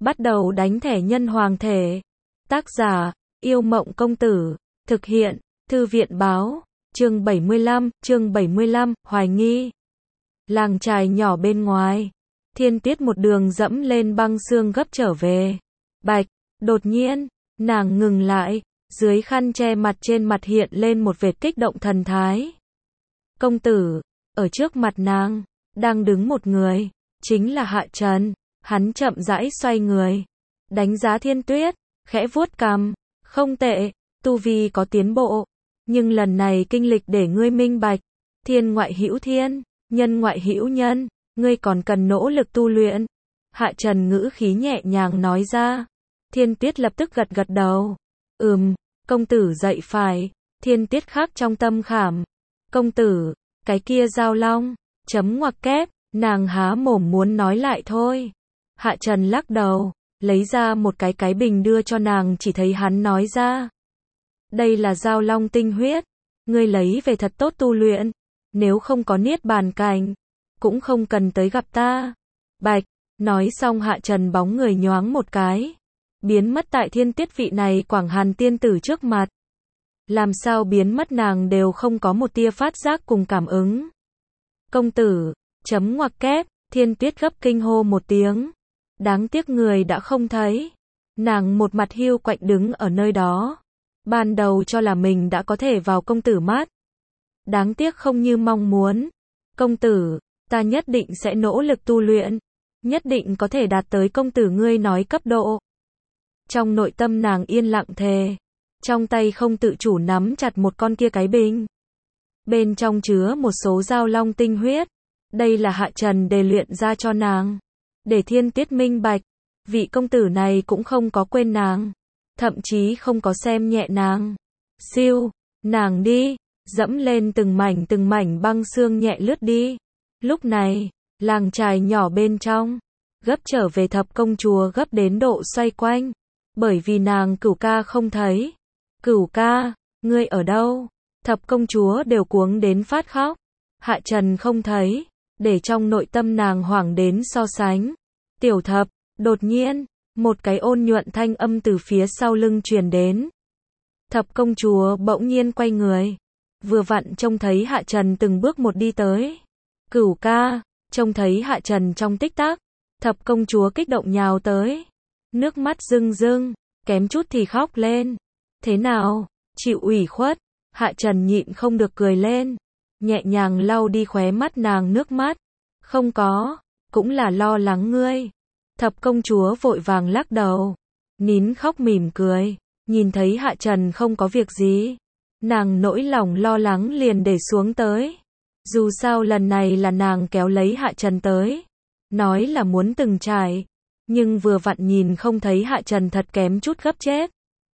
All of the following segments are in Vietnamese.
Bắt đầu đánh thẻ nhân hoàng thể. Tác giả, Yêu Mộng Công Tử. Thực hiện, Thư viện Báo. Chương 75, hoài nghi. Làng chài nhỏ bên ngoài. Thiên Tuyết một đường dẫm lên băng xương gấp trở về. Bạch, đột nhiên, nàng ngừng lại, dưới khăn che mặt trên mặt hiện lên một vệt kích động thần thái. Công tử, ở trước mặt nàng, đang đứng một người, chính là Hạ Trần. Hắn chậm rãi xoay người, đánh giá Thiên Tuyết, khẽ vuốt cằm, không tệ, tu vi có tiến bộ, nhưng lần này kinh lịch để ngươi minh bạch, thiên ngoại hữu thiên, nhân ngoại hữu nhân, ngươi còn cần nỗ lực tu luyện. Hạ Trần ngữ khí nhẹ nhàng nói ra. Thiên Tuyết lập tức gật gật đầu. Công tử dạy phải. Thiên Tuyết khắc trong tâm khảm. Công tử, cái kia giao long, chấm ngoặc kép, nàng há mồm muốn nói lại thôi. Hạ Trần lắc đầu, lấy ra một cái bình đưa cho nàng, chỉ thấy hắn nói ra. Đây là giao long tinh huyết, ngươi lấy về thật tốt tu luyện, nếu không có niết bàn cảnh, cũng không cần tới gặp ta. Bạch, nói xong Hạ Trần bóng người nhoáng một cái, biến mất tại Thiên Tuyết vị này Quảng Hàn tiên tử trước mặt. Làm sao biến mất nàng đều không có một tia phát giác cùng cảm ứng. Công tử, chấm ngoặc kép, Thiên Tuyết gấp kinh hô một tiếng. Đáng tiếc người đã không thấy. Nàng một mặt hiu quạnh đứng ở nơi đó. Ban đầu cho là mình đã có thể vào công tử mắt. Đáng tiếc không như mong muốn. Công tử, ta nhất định sẽ nỗ lực tu luyện. Nhất định có thể đạt tới công tử ngươi nói cấp độ. Trong nội tâm nàng yên lặng thề. Trong tay không tự chủ nắm chặt một con kia cái bình. Bên trong chứa một số giao long tinh huyết. Đây là Hạ Trần đề luyện ra cho nàng. Để Thiên Tuyết minh bạch, vị công tử này cũng không có quên nàng, thậm chí không có xem nhẹ nàng. Siêu, nàng đi, dẫm lên từng mảnh băng xương nhẹ lướt đi. Lúc này, làng chài nhỏ bên trong, gấp trở về thập công chúa gấp đến độ xoay quanh, bởi vì nàng Cửu ca không thấy. Cửu ca, ngươi ở đâu? Thập công chúa đều cuống đến phát khóc. Hạ Trần không thấy. Để trong nội tâm nàng hoảng đến so sánh. Tiểu thập, đột nhiên, một cái ôn nhuận thanh âm từ phía sau lưng truyền đến. Thập công chúa bỗng nhiên quay người. Vừa vặn trông thấy Hạ Trần từng bước một đi tới. Cửu ca, trông thấy Hạ Trần trong tích tắc. Thập công chúa kích động nhào tới. Nước mắt rưng rưng, kém chút thì khóc lên. Thế nào, chịu ủy khuất? Hạ Trần nhịn không được cười lên. Nhẹ nhàng lau đi khóe mắt nàng nước mắt. Không có, cũng là lo lắng ngươi. Thập công chúa vội vàng lắc đầu. Nín khóc mỉm cười. Nhìn thấy Hạ Trần không có việc gì. Nàng nỗi lòng lo lắng liền để xuống tới. Dù sao lần này là nàng kéo lấy Hạ Trần tới. Nói là muốn từng trải. Nhưng vừa vặn nhìn không thấy Hạ Trần thật kém chút gấp chết.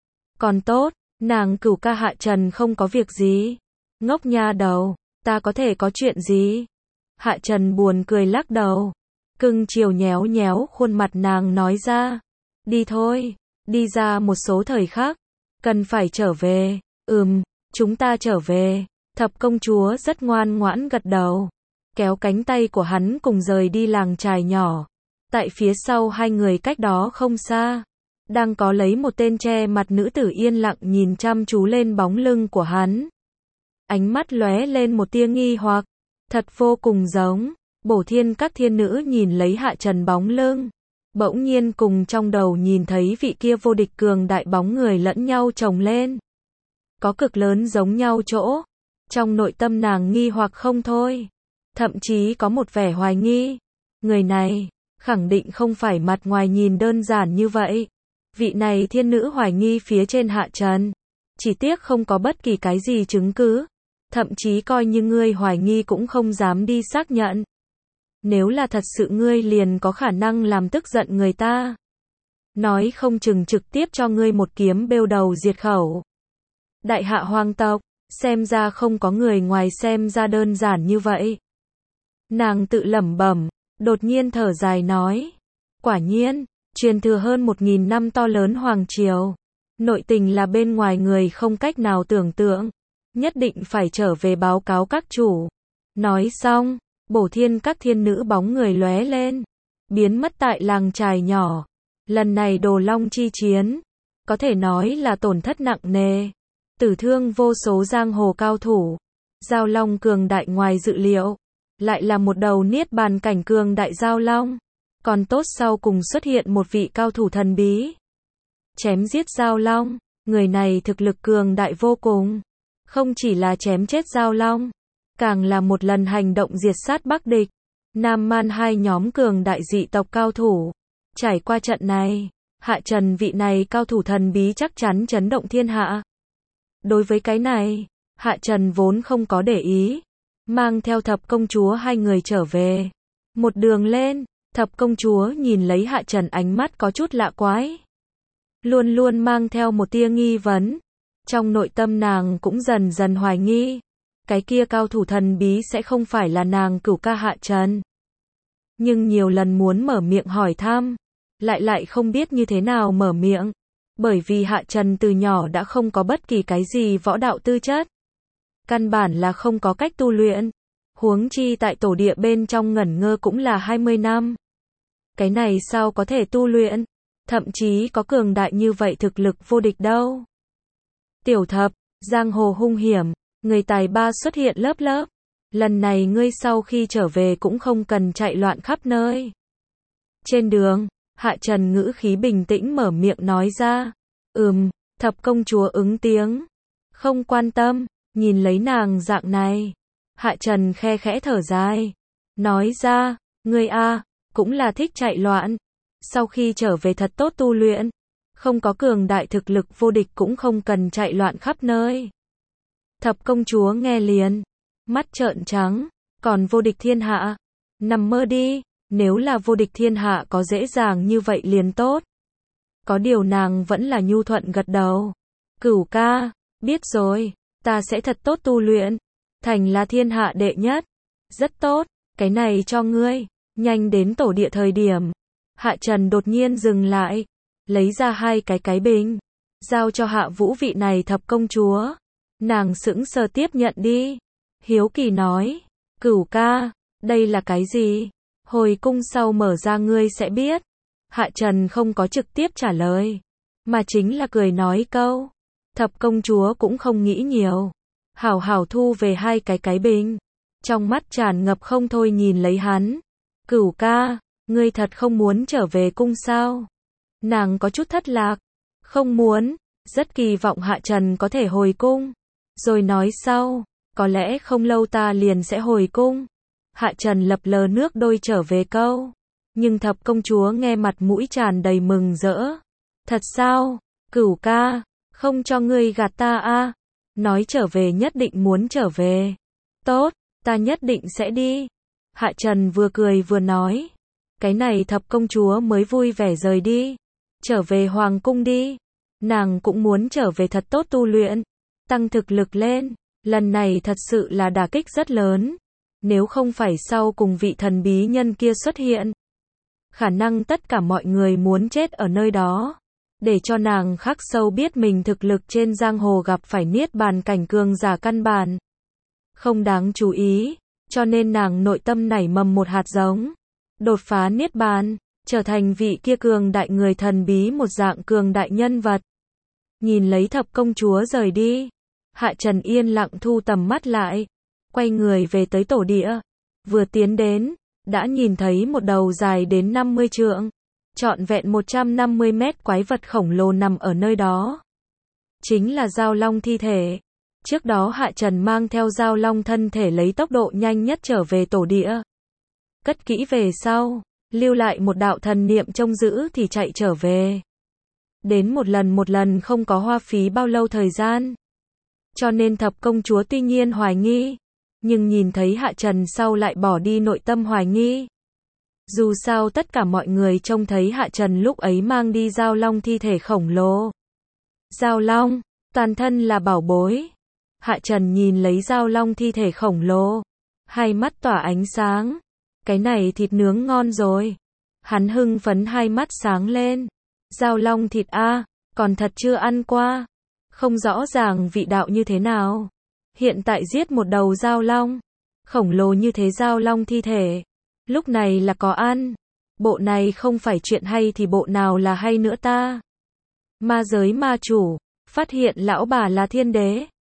Còn tốt, nàng Cửu ca Hạ Trần không có việc gì. Ngốc nha đầu. Ta có thể có chuyện gì? Hạ Trần buồn cười lắc đầu. Cưng chiều nhéo nhéo khuôn mặt nàng nói ra. Đi thôi, đi ra một số thời khắc. Cần phải trở về. Chúng ta trở về. Thập công chúa rất ngoan ngoãn gật đầu. Kéo cánh tay của hắn cùng rời đi làng chài nhỏ. Tại phía sau hai người cách đó không xa. Đang có lấy một tên che mặt nữ tử yên lặng nhìn chăm chú lên bóng lưng của hắn. Ánh mắt lóe lên một tia nghi hoặc, thật vô cùng giống. Bổ Thiên các thiên nữ nhìn lấy Hạ Trần bóng lưng, bỗng nhiên cùng trong đầu nhìn thấy vị kia vô địch cường đại bóng người lẫn nhau chồng lên. Có cực lớn giống nhau chỗ. Trong nội tâm nàng nghi hoặc không thôi. Thậm chí có một vẻ hoài nghi. Người này, khẳng định không phải mặt ngoài nhìn đơn giản như vậy. Vị này thiên nữ hoài nghi phía trên Hạ Trần. Chỉ tiếc không có bất kỳ cái gì chứng cứ. Thậm chí coi như ngươi hoài nghi cũng không dám đi xác nhận. Nếu là thật sự ngươi liền có khả năng làm tức giận người ta. Nói không chừng trực tiếp cho ngươi một kiếm bêu đầu diệt khẩu. Đại hạ hoàng tộc, xem ra không có người ngoài xem ra đơn giản như vậy. Nàng tự lẩm bẩm, đột nhiên thở dài nói. Quả nhiên, truyền thừa hơn 1000 năm to lớn hoàng triều. Nội tình là bên ngoài người không cách nào tưởng tượng. Nhất định phải trở về báo cáo các chủ. Nói xong, Bổ Thiên các thiên nữ bóng người lóe lên, biến mất tại làng chài nhỏ. Lần này Đồ Long chi chiến, có thể nói là tổn thất nặng nề, tử thương vô số giang hồ cao thủ. Giao Long cường đại ngoài dự liệu, lại là một đầu niết bàn cảnh cường đại Giao Long. Còn tốt sau cùng xuất hiện một vị cao thủ thần bí. Chém giết Giao Long, người này thực lực cường đại vô cùng. Không chỉ là chém chết Giao Long, càng là một lần hành động diệt sát Bắc địch, Nam Man hai nhóm cường đại dị tộc cao thủ. Trải qua trận này, Hạ Trần vị này cao thủ thần bí chắc chắn chấn động thiên hạ. Đối với cái này, Hạ Trần vốn không có để ý, mang theo Thập công chúa hai người trở về. Một đường lên, Thập công chúa nhìn lấy Hạ Trần ánh mắt có chút lạ quái. Luôn luôn mang theo một tia nghi vấn. Trong nội tâm nàng cũng dần dần hoài nghi. Cái kia cao thủ thần bí sẽ không phải là nàng cửu ca Hạ Trần. Nhưng nhiều lần muốn mở miệng hỏi thăm, lại không biết như thế nào mở miệng. Bởi vì Hạ Trần từ nhỏ đã không có bất kỳ cái gì võ đạo tư chất. Căn bản là không có cách tu luyện. Huống chi tại tổ địa bên trong ngẩn ngơ cũng là 20 năm. Cái này sao có thể tu luyện? Thậm chí có cường đại như vậy thực lực vô địch đâu. Tiểu Thập, giang hồ hung hiểm, người tài ba xuất hiện lớp lớp. Lần này ngươi sau khi trở về cũng không cần chạy loạn khắp nơi. Trên đường, Hạ Trần ngữ khí bình tĩnh mở miệng nói ra. Thập công chúa ứng tiếng. Không quan tâm, nhìn lấy nàng dạng này. Hạ Trần khe khẽ thở dài. Nói ra, ngươi cũng là thích chạy loạn. Sau khi trở về thật tốt tu luyện. Không có cường đại thực lực vô địch cũng không cần chạy loạn khắp nơi. Thập công chúa nghe liền. Mắt trợn trắng. Còn vô địch thiên hạ? Nằm mơ đi. Nếu là vô địch thiên hạ có dễ dàng như vậy liền tốt. Có điều nàng vẫn là nhu thuận gật đầu. Cửu ca, biết rồi. Ta sẽ thật tốt tu luyện. Thành là thiên hạ đệ nhất. Rất tốt, cái này cho ngươi. Nhanh đến tổ địa thời điểm. Hạ Trần đột nhiên dừng lại. Lấy ra hai cái bình. Giao cho Hạ Vũ vị này thập công chúa. Nàng sững sờ tiếp nhận đi. Hiếu kỳ nói. Cửu ca, đây là cái gì? Hồi cung sau mở ra ngươi sẽ biết. Hạ Trần không có trực tiếp trả lời. Mà chính là cười nói câu. Thập công chúa cũng không nghĩ nhiều. Hảo hảo thu về hai cái bình. Trong mắt tràn ngập không thôi nhìn lấy hắn. Cửu ca, ngươi thật không muốn trở về cung sao? Nàng có chút thất lạc. Không muốn, rất kỳ vọng Hạ Trần có thể hồi cung. Rồi nói sau, có lẽ không lâu ta liền sẽ hồi cung. Hạ Trần lập lờ nước đôi trở về câu. Nhưng thập công chúa nghe mặt mũi tràn đầy mừng rỡ. Thật sao? Cửu ca, không cho ngươi gạt ta Nói trở về nhất định muốn trở về. Tốt, ta nhất định sẽ đi. Hạ Trần vừa cười vừa nói. Cái này thập công chúa mới vui vẻ rời đi. Trở về hoàng cung đi. Nàng cũng muốn trở về thật tốt tu luyện. Tăng thực lực lên. Lần này thật sự là đả kích rất lớn. Nếu không phải sau cùng vị thần bí nhân kia xuất hiện. Khả năng tất cả mọi người muốn chết ở nơi đó. Để cho nàng khắc sâu biết mình thực lực trên giang hồ gặp phải niết bàn cảnh cường giả căn bản. Không đáng chú ý. Cho nên nàng nội tâm nảy mầm một hạt giống. Đột phá niết bàn. Trở thành vị kia cường đại người thần bí một dạng cường đại nhân vật. Nhìn lấy thập công chúa rời đi. Hạ Trần yên lặng thu tầm mắt lại. Quay người về tới tổ địa. Vừa tiến đến. Đã nhìn thấy một đầu dài đến 50 trượng. Trọn vẹn 150 mét quái vật khổng lồ nằm ở nơi đó. Chính là Giao Long thi thể. Trước đó Hạ Trần mang theo Giao Long thân thể lấy tốc độ nhanh nhất trở về tổ địa. Cất kỹ về sau. Lưu lại một đạo thần niệm trông giữ thì chạy trở về. Đến một lần không có hoa phí bao lâu thời gian. Cho nên thập công chúa tuy nhiên hoài nghi. Nhưng nhìn thấy Hạ Trần sau lại bỏ đi nội tâm hoài nghi. Dù sao tất cả mọi người trông thấy Hạ Trần lúc ấy mang đi Giao Long thi thể khổng lồ. Giao Long, toàn thân là bảo bối. Hạ Trần nhìn lấy Giao Long thi thể khổng lồ. Hai mắt tỏa ánh sáng. Cái này thịt nướng ngon rồi. Hắn hưng phấn hai mắt sáng lên. Giao Long thịt còn thật chưa ăn qua. Không rõ ràng vị đạo như thế nào. Hiện tại giết một đầu Giao Long khổng lồ như thế Giao Long thi thể. Lúc này là có ăn. Bộ này không phải chuyện hay thì bộ nào là hay nữa ta? Ma giới ma chủ, phát hiện lão bà là thiên đế.